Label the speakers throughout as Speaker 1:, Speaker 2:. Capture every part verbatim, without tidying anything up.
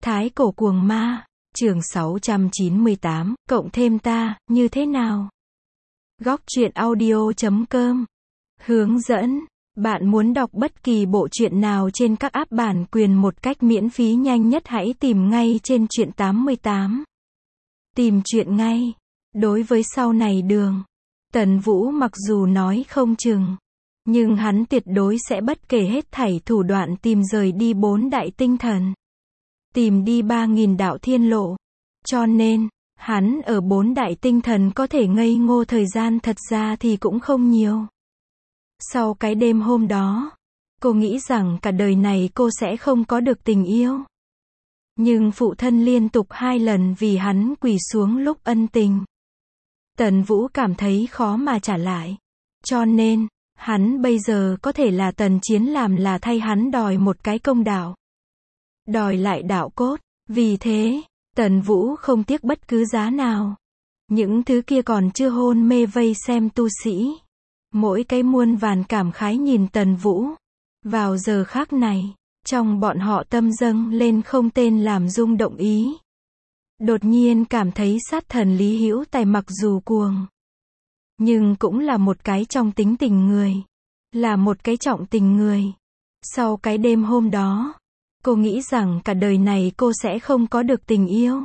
Speaker 1: Thái cổ cuồng ma, chương sáu trăm chín mươi tám, cộng thêm ta, như thế nào? Góc truyện audio chấm com. Hướng dẫn, bạn muốn đọc bất kỳ bộ truyện nào trên các app bản quyền một cách miễn phí nhanh nhất hãy tìm ngay trên truyện tám mươi tám. Tìm truyện ngay. Đối với sau này đường, Tần Vũ mặc dù nói không chừng, nhưng hắn tuyệt đối sẽ bất kể hết thảy thủ đoạn tìm rời đi bốn đại tinh thần. Tìm đi ba nghìn đạo thiên lộ. Cho nên, hắn ở bốn đại tinh thần có thể ngây ngô thời gian thật ra thì cũng không nhiều. Sau cái đêm hôm đó, cô nghĩ rằng cả đời này cô sẽ không có được tình yêu. Nhưng phụ thân liên tục hai lần vì hắn quỳ xuống lúc ân tình. Tần Vũ cảm thấy khó mà trả lại. Cho nên, hắn bây giờ có thể là Tần Chiến làm là thay hắn đòi một cái công đạo. Đòi lại đạo cốt. Vì thế, Tần Vũ không tiếc bất cứ giá nào. Những thứ kia còn chưa hôn mê vây xem tu sĩ. Mỗi cái muôn vàn cảm khái nhìn Tần Vũ. Vào giờ khác này, trong bọn họ tâm dâng lên không tên làm rung động ý. Đột nhiên cảm thấy sát thần Lý Hữu Tài mặc dù cuồng, nhưng cũng là một cái trong tính tình người. Là một cái trọng tình người. Sau cái đêm hôm đó, cô nghĩ rằng cả đời này cô sẽ không có được tình yêu.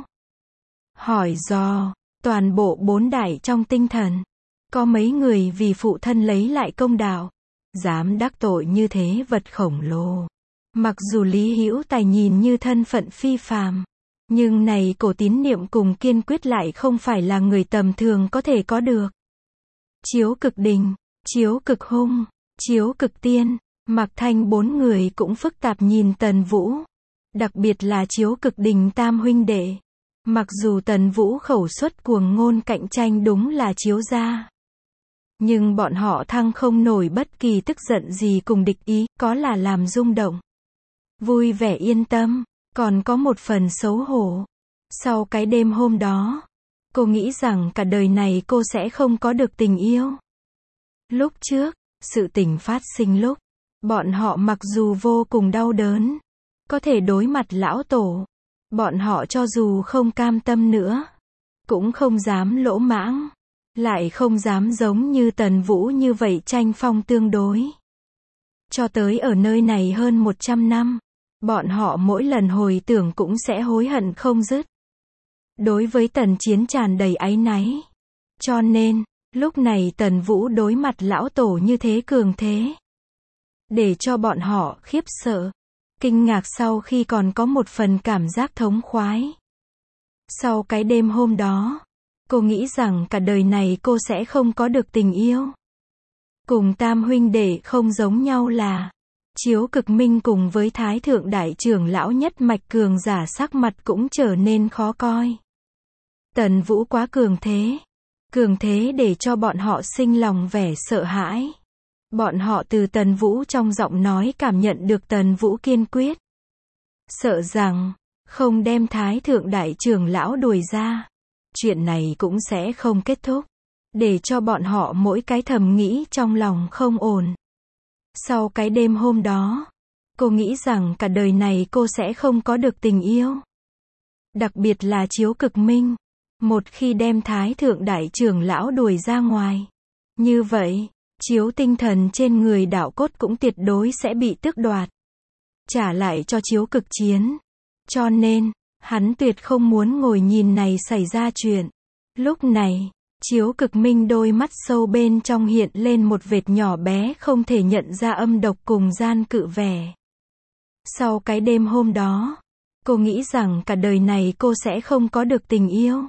Speaker 1: Hỏi dò, toàn bộ bốn đại trong tinh thần, có mấy người vì phụ thân lấy lại công đạo, dám đắc tội như thế vật khổng lồ. Mặc dù Lý Hữu Tài nhìn như thân phận phi phàm, nhưng này cổ tín niệm cùng kiên quyết lại không phải là người tầm thường có thể có được. Chiếu Cực Đình, Chiếu Cực Hung, Chiếu Cực Tiên, Mạc Thanh bốn người cũng phức tạp nhìn Tần Vũ. Đặc biệt là Chiếu Cực Đình tam huynh đệ. Mặc dù Tần Vũ khẩu xuất cuồng ngôn cạnh tranh đúng là Chiếu gia, nhưng bọn họ thăng không nổi bất kỳ tức giận gì cùng địch ý, có là làm rung động, vui vẻ yên tâm, còn có một phần xấu hổ. Sau cái đêm hôm đó, cô nghĩ rằng cả đời này cô sẽ không có được tình yêu. Lúc trước, sự tình phát sinh lúc bọn họ mặc dù vô cùng đau đớn, có thể đối mặt lão tổ, bọn họ cho dù không cam tâm nữa, cũng không dám lỗ mãng, lại không dám giống như Tần Vũ như vậy tranh phong tương đối. Cho tới ở nơi này hơn một trăm năm, bọn họ mỗi lần hồi tưởng cũng sẽ hối hận không dứt. Đối với Tần Chiến tràn đầy áy náy. Cho nên, lúc này Tần Vũ đối mặt lão tổ như thế cường thế, để cho bọn họ khiếp sợ, kinh ngạc sau khi còn có một phần cảm giác thống khoái. Sau cái đêm hôm đó, cô nghĩ rằng cả đời này cô sẽ không có được tình yêu. Cùng tam huynh đệ không giống nhau là, Chiếu Cực Minh cùng với Thái Thượng Đại Trưởng lão nhất mạch cường giả sắc mặt cũng trở nên khó coi. Tần Vũ quá cường thế. Cường thế để cho bọn họ sinh lòng vẻ sợ hãi. Bọn họ từ Tần Vũ trong giọng nói cảm nhận được Tần Vũ kiên quyết. Sợ rằng, không đem Thái Thượng Đại Trưởng lão đuổi ra, chuyện này cũng sẽ không kết thúc. Để cho bọn họ mỗi cái thầm nghĩ trong lòng không ổn. Sau cái đêm hôm đó, cô nghĩ rằng cả đời này cô sẽ không có được tình yêu. Đặc biệt là Chiếu Cực Minh. Một khi đem Thái Thượng Đại Trưởng lão đuổi ra ngoài, như vậy, chiếu tinh thần trên người đạo cốt cũng tuyệt đối sẽ bị tước đoạt, trả lại cho Chiếu Cực Chiến. Cho nên, hắn tuyệt không muốn ngồi nhìn này xảy ra chuyện. Lúc này, Chiếu Cực Minh đôi mắt sâu bên trong hiện lên một vệt nhỏ bé không thể nhận ra âm độc cùng gian cự vẻ. Sau cái đêm hôm đó, cô nghĩ rằng cả đời này cô sẽ không có được tình yêu.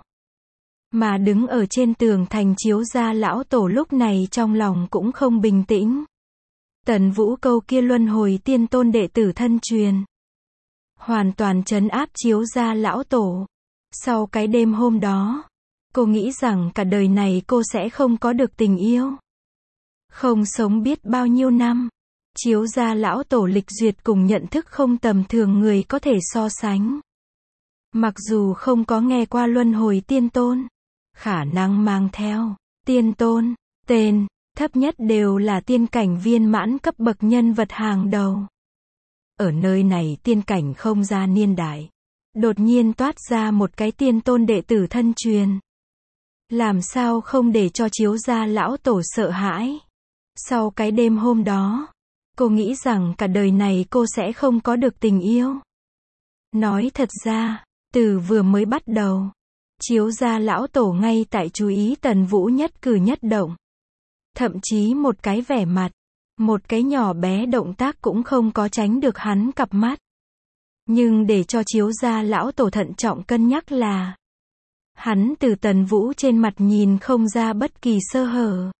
Speaker 1: Mà đứng ở trên tường thành Chiếu gia lão tổ lúc này trong lòng cũng không bình tĩnh. Tần Vũ câu kia luân hồi tiên tôn đệ tử thân truyền, hoàn toàn trấn áp Chiếu gia lão tổ. Sau cái đêm hôm đó, cô nghĩ rằng cả đời này cô sẽ không có được tình yêu. Không sống biết bao nhiêu năm, Chiếu gia lão tổ lịch duyệt cùng nhận thức không tầm thường người có thể so sánh. Mặc dù không có nghe qua luân hồi tiên tôn, khả năng mang theo tiên tôn, tên, thấp nhất đều là tiên cảnh viên mãn cấp bậc nhân vật hàng đầu. Ở nơi này tiên cảnh không ra niên đại, đột nhiên toát ra một cái tiên tôn đệ tử thân truyền. Làm sao không để cho Chiếu gia lão tổ sợ hãi. Sau cái đêm hôm đó, cô nghĩ rằng cả đời này cô sẽ không có được tình yêu. Nói thật ra, từ vừa mới bắt đầu, Chiếu gia lão tổ ngay tại chú ý Tần Vũ nhất cử nhất động. Thậm chí một cái vẻ mặt, một cái nhỏ bé động tác cũng không có tránh được hắn cặp mắt. Nhưng để cho Chiếu gia lão tổ thận trọng cân nhắc là, hắn từ Tần Vũ trên mặt nhìn không ra bất kỳ sơ hở.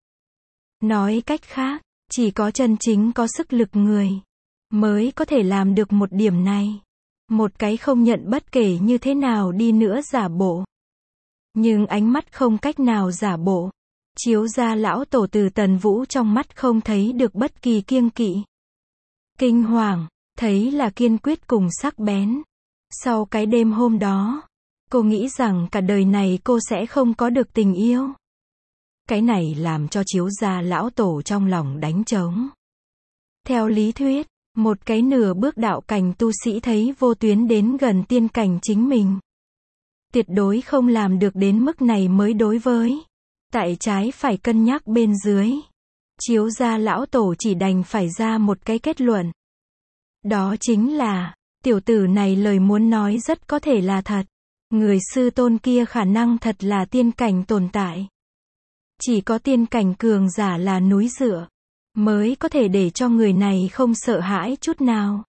Speaker 1: Nói cách khác, chỉ có chân chính có sức lực người, mới có thể làm được một điểm này. Một cái không nhận bất kể như thế nào đi nữa giả bộ. Nhưng ánh mắt không cách nào giả bộ. Chiếu gia lão tổ từ Tần Vũ trong mắt không thấy được bất kỳ kiêng kỵ. Kinh hoàng, thấy là kiên quyết cùng sắc bén. Sau cái đêm hôm đó, cô nghĩ rằng cả đời này cô sẽ không có được tình yêu. Cái này làm cho Chiếu gia lão tổ trong lòng đánh trống. Theo lý thuyết, một cái nửa bước đạo cảnh tu sĩ thấy vô tuyến đến gần tiên cảnh chính mình, tuyệt đối không làm được đến mức này mới đối với. Tại trái phải cân nhắc bên dưới, Chiếu gia lão tổ chỉ đành phải ra một cái kết luận. Đó chính là, tiểu tử này lời muốn nói rất có thể là thật. Người sư tôn kia khả năng thật là tiên cảnh tồn tại. Chỉ có tiên cảnh cường giả là núi dựa, mới có thể để cho người này không sợ hãi chút nào.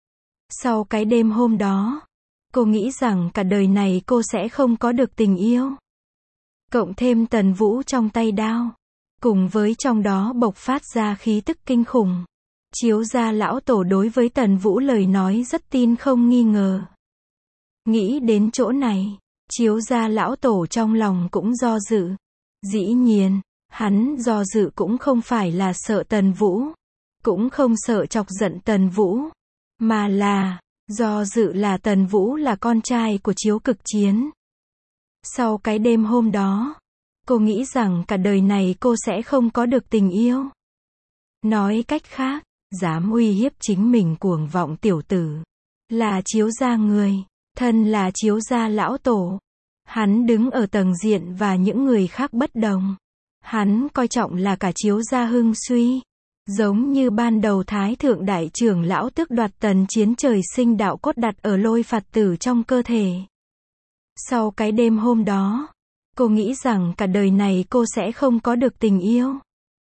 Speaker 1: Sau cái đêm hôm đó, cô nghĩ rằng cả đời này cô sẽ không có được tình yêu. Cộng thêm Tần Vũ trong tay đao, cùng với trong đó bộc phát ra khí tức kinh khủng. Chiếu gia lão tổ đối với Tần Vũ lời nói rất tin không nghi ngờ. Nghĩ đến chỗ này, Chiếu gia lão tổ trong lòng cũng do dự. Dĩ nhiên, hắn do dự cũng không phải là sợ Tần Vũ, cũng không sợ chọc giận Tần Vũ, mà là, do dự là Tần Vũ là con trai của Chiếu Cực Chiến. Sau cái đêm hôm đó, cô nghĩ rằng cả đời này cô sẽ không có được tình yêu. Nói cách khác, dám uy hiếp chính mình cuồng vọng tiểu tử, là Chiếu gia người, thân là Chiếu gia lão tổ. Hắn đứng ở tầng diện và những người khác bất đồng. Hắn coi trọng là cả Chiếu gia hưng suy. Giống như ban đầu Thái Thượng Đại Trưởng lão tước đoạt Tần Chiến trời sinh đạo cốt đặt ở Lôi Phạt Tử trong cơ thể. Sau cái đêm hôm đó, cô nghĩ rằng cả đời này cô sẽ không có được tình yêu.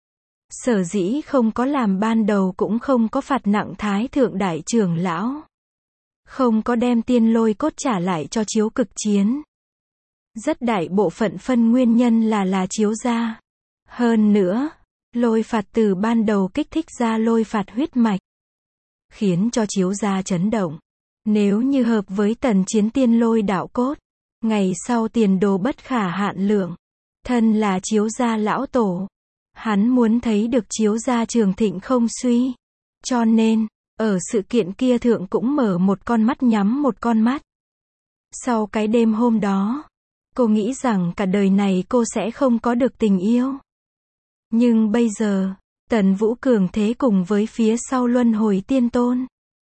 Speaker 1: Sở dĩ không có làm ban đầu cũng không có phạt nặng Thái Thượng Đại Trưởng lão. Không có đem tiên lôi cốt trả lại cho Chiếu Cực Chiến. Rất đại bộ phận phân nguyên nhân là là Chiếu gia. Hơn nữa, Lôi Phạt Tử ban đầu kích thích ra lôi phạt huyết mạch, khiến cho Chiếu gia chấn động. Nếu như hợp với Tần Chiến tiên lôi đạo cốt, ngày sau tiền đồ bất khả hạn lượng. Thân là Chiếu gia lão tổ, hắn muốn thấy được Chiếu gia trường thịnh không suy. Cho nên, ở sự kiện kia thượng cũng mở một con mắt nhắm một con mắt. Sau cái đêm hôm đó, cô nghĩ rằng cả đời này cô sẽ không có được tình yêu. Nhưng bây giờ, Tần Vũ cường thế cùng với phía sau Luân Hồi Tiên Tôn,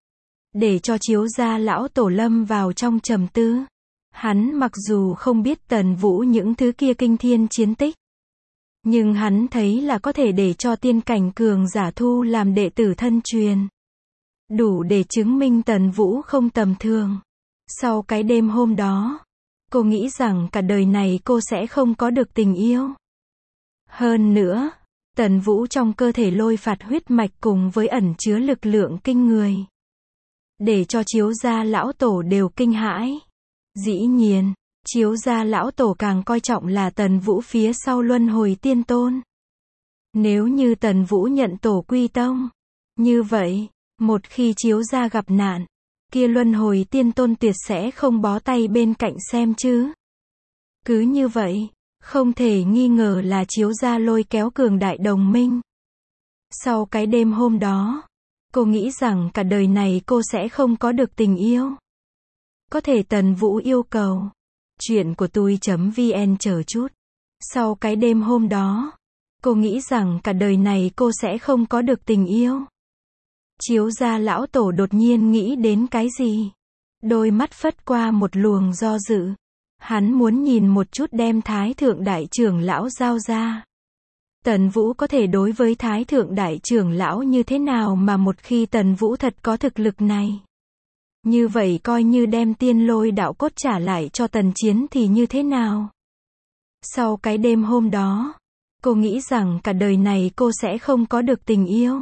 Speaker 1: để cho Chiếu gia lão tổ lâm vào trong trầm tư. Hắn mặc dù không biết Tần Vũ những thứ kia kinh thiên chiến tích, nhưng hắn thấy là có thể để cho tiên cảnh cường giả thu làm đệ tử thân truyền. Đủ để chứng minh Tần Vũ không tầm thường. Sau cái đêm hôm đó, cô nghĩ rằng cả đời này cô sẽ không có được tình yêu. Hơn nữa, Tần Vũ trong cơ thể lôi phạt huyết mạch cùng với ẩn chứa lực lượng kinh người, để cho Chiếu gia lão tổ đều kinh hãi. Dĩ nhiên, Chiếu gia lão tổ càng coi trọng là Tần Vũ phía sau Luân Hồi Tiên Tôn. Nếu như Tần Vũ nhận tổ quy tông, như vậy, một khi Chiếu gia gặp nạn, kia Luân Hồi Tiên Tôn tuyệt sẽ không bó tay bên cạnh xem chứ. Cứ như vậy, không thể nghi ngờ là Chiếu gia lôi kéo cường đại đồng minh. Sau cái đêm hôm đó, cô nghĩ rằng cả đời này cô sẽ không có được tình yêu. Có thể Tần Vũ yêu cầu. Chuyện của tôi.vn chờ chút. Sau cái đêm hôm đó, cô nghĩ rằng cả đời này cô sẽ không có được tình yêu. Chiếu gia lão tổ đột nhiên nghĩ đến cái gì? Đôi mắt phất qua một luồng do dự. Hắn muốn nhìn một chút đem Thái Thượng Đại Trưởng Lão giao ra. Tần Vũ có thể đối với Thái Thượng Đại Trưởng Lão như thế nào mà một khi Tần Vũ thật có thực lực này. Như vậy coi như đem Tiên Lôi đạo cốt trả lại cho Tần Chiến thì như thế nào? Sau cái đêm hôm đó, cô nghĩ rằng cả đời này cô sẽ không có được tình yêu.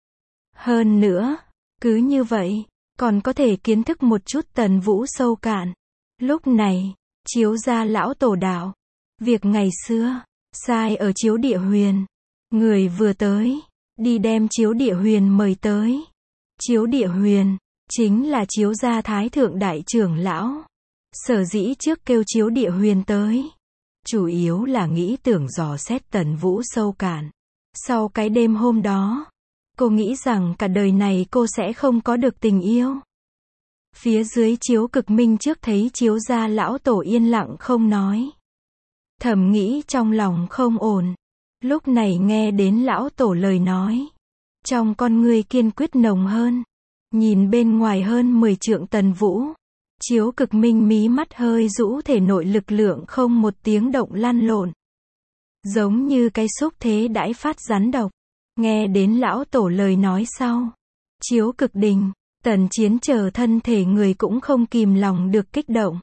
Speaker 1: Hơn nữa, cứ như vậy, còn có thể kiến thức một chút Tần Vũ sâu cạn. Lúc này, Chiếu Gia lão tổ đạo. Việc ngày xưa, sai ở Chiếu Địa Huyền. Người vừa tới, đi đem Chiếu Địa Huyền mời tới. Chiếu Địa Huyền, chính là Chiếu Gia Thái Thượng Đại Trưởng Lão. Sở dĩ trước kêu Chiếu Địa Huyền tới. Chủ yếu là nghĩ tưởng dò xét Tần Vũ sâu cạn. Sau cái đêm hôm đó, cô nghĩ rằng cả đời này cô sẽ không có được tình yêu. Phía dưới Chiếu Cực Minh trước thấy Chiếu Gia lão tổ yên lặng không nói. Thầm nghĩ trong lòng không ổn. Lúc này nghe đến lão tổ lời nói. Trong con ngươi kiên quyết nồng hơn. Nhìn bên ngoài hơn mười trượng Tần Vũ. Chiếu Cực Minh mí mắt hơi rũ, thể nội lực lượng không một tiếng động lăn lộn. Giống như cái xúc thế đãi phát rắn độc. Nghe đến lão tổ lời nói sau. Chiếu Cực Đình, Tần Chiến chờ thân thể người cũng không kìm lòng được kích động.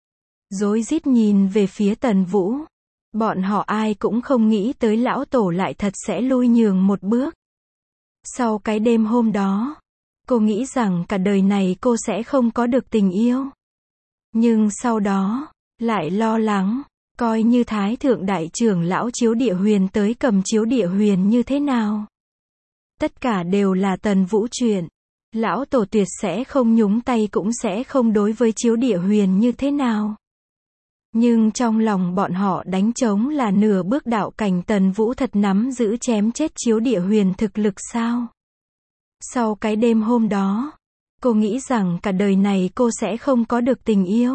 Speaker 1: Rối rít nhìn về phía Tần Vũ. Bọn họ ai cũng không nghĩ tới lão tổ lại thật sẽ lui nhường một bước. Sau cái đêm hôm đó, cô nghĩ rằng cả đời này cô sẽ không có được tình yêu. Nhưng sau đó, lại lo lắng, coi như Thái Thượng Đại Trưởng Lão Chiếu Địa Huyền tới cầm Chiếu Địa Huyền như thế nào. Tất cả đều là Tần Vũ chuyện. Lão tổ tuyệt sẽ không nhúng tay, cũng sẽ không đối với Chiếu Địa Huyền như thế nào. Nhưng trong lòng bọn họ đánh trống là nửa bước đạo cảnh, Tần Vũ thật nắm giữ chém chết Chiếu Địa Huyền thực lực sao? Sau cái đêm hôm đó, cô nghĩ rằng cả đời này cô sẽ không có được tình yêu.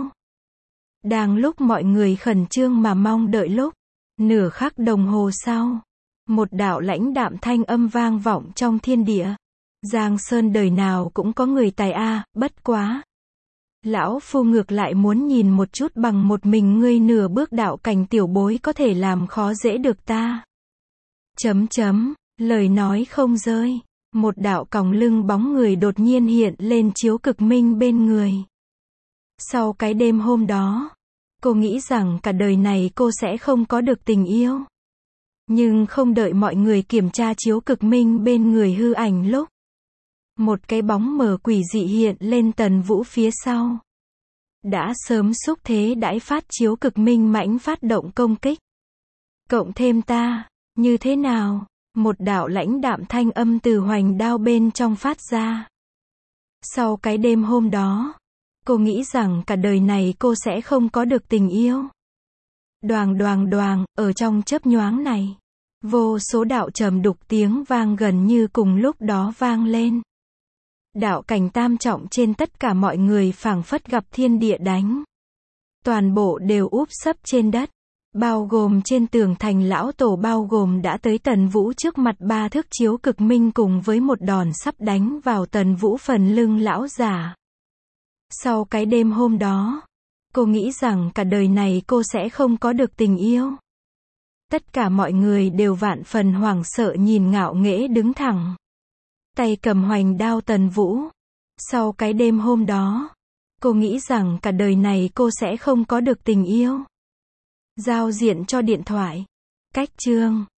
Speaker 1: Đang lúc mọi người khẩn trương mà mong đợi lúc, nửa khắc đồng hồ sau, một đạo lãnh đạm thanh âm vang vọng trong thiên địa. Giang Sơn đời nào cũng có người tài a, bất quá. Lão phu ngược lại muốn nhìn một chút bằng một mình ngươi nửa bước đạo cảnh tiểu bối có thể làm khó dễ được ta. Chấm chấm, lời nói không rơi. Một đạo còng lưng bóng người đột nhiên hiện lên Chiếu Cực Minh bên người. Sau cái đêm hôm đó, cô nghĩ rằng cả đời này cô sẽ không có được tình yêu. Nhưng không đợi mọi người kiểm tra Chiếu Cực Minh bên người hư ảnh lúc. Một cái bóng mờ quỷ dị hiện lên Tần Vũ phía sau. Đã sớm xúc thế đãi phát Chiếu Cực Minh mãnh phát động công kích. Cộng thêm ta, như thế nào? Một đạo lãnh đạm thanh âm từ hoành đao bên trong phát ra. Sau cái đêm hôm đó, cô nghĩ rằng cả đời này cô sẽ không có được tình yêu. Đoàng đoàng đoàng, ở trong chớp nhoáng này, vô số đạo trầm đục tiếng vang gần như cùng lúc đó vang lên. Đạo cảnh tam trọng trên tất cả mọi người phảng phất gặp thiên địa đánh. Toàn bộ đều úp sấp trên đất. Bao gồm trên tường thành lão tổ, bao gồm đã tới Tần Vũ trước mặt ba thước Chiếu Cực Minh cùng với một đòn sắp đánh vào Tần Vũ phần lưng lão giả. Sau cái đêm hôm đó, cô nghĩ rằng cả đời này cô sẽ không có được tình yêu. Tất cả mọi người đều vạn phần hoảng sợ nhìn ngạo nghễ đứng thẳng. Tay cầm hoành đao Tần Vũ. Sau cái đêm hôm đó, cô nghĩ rằng cả đời này cô sẽ không có được tình yêu. Giao diện cho điện thoại. Cách chương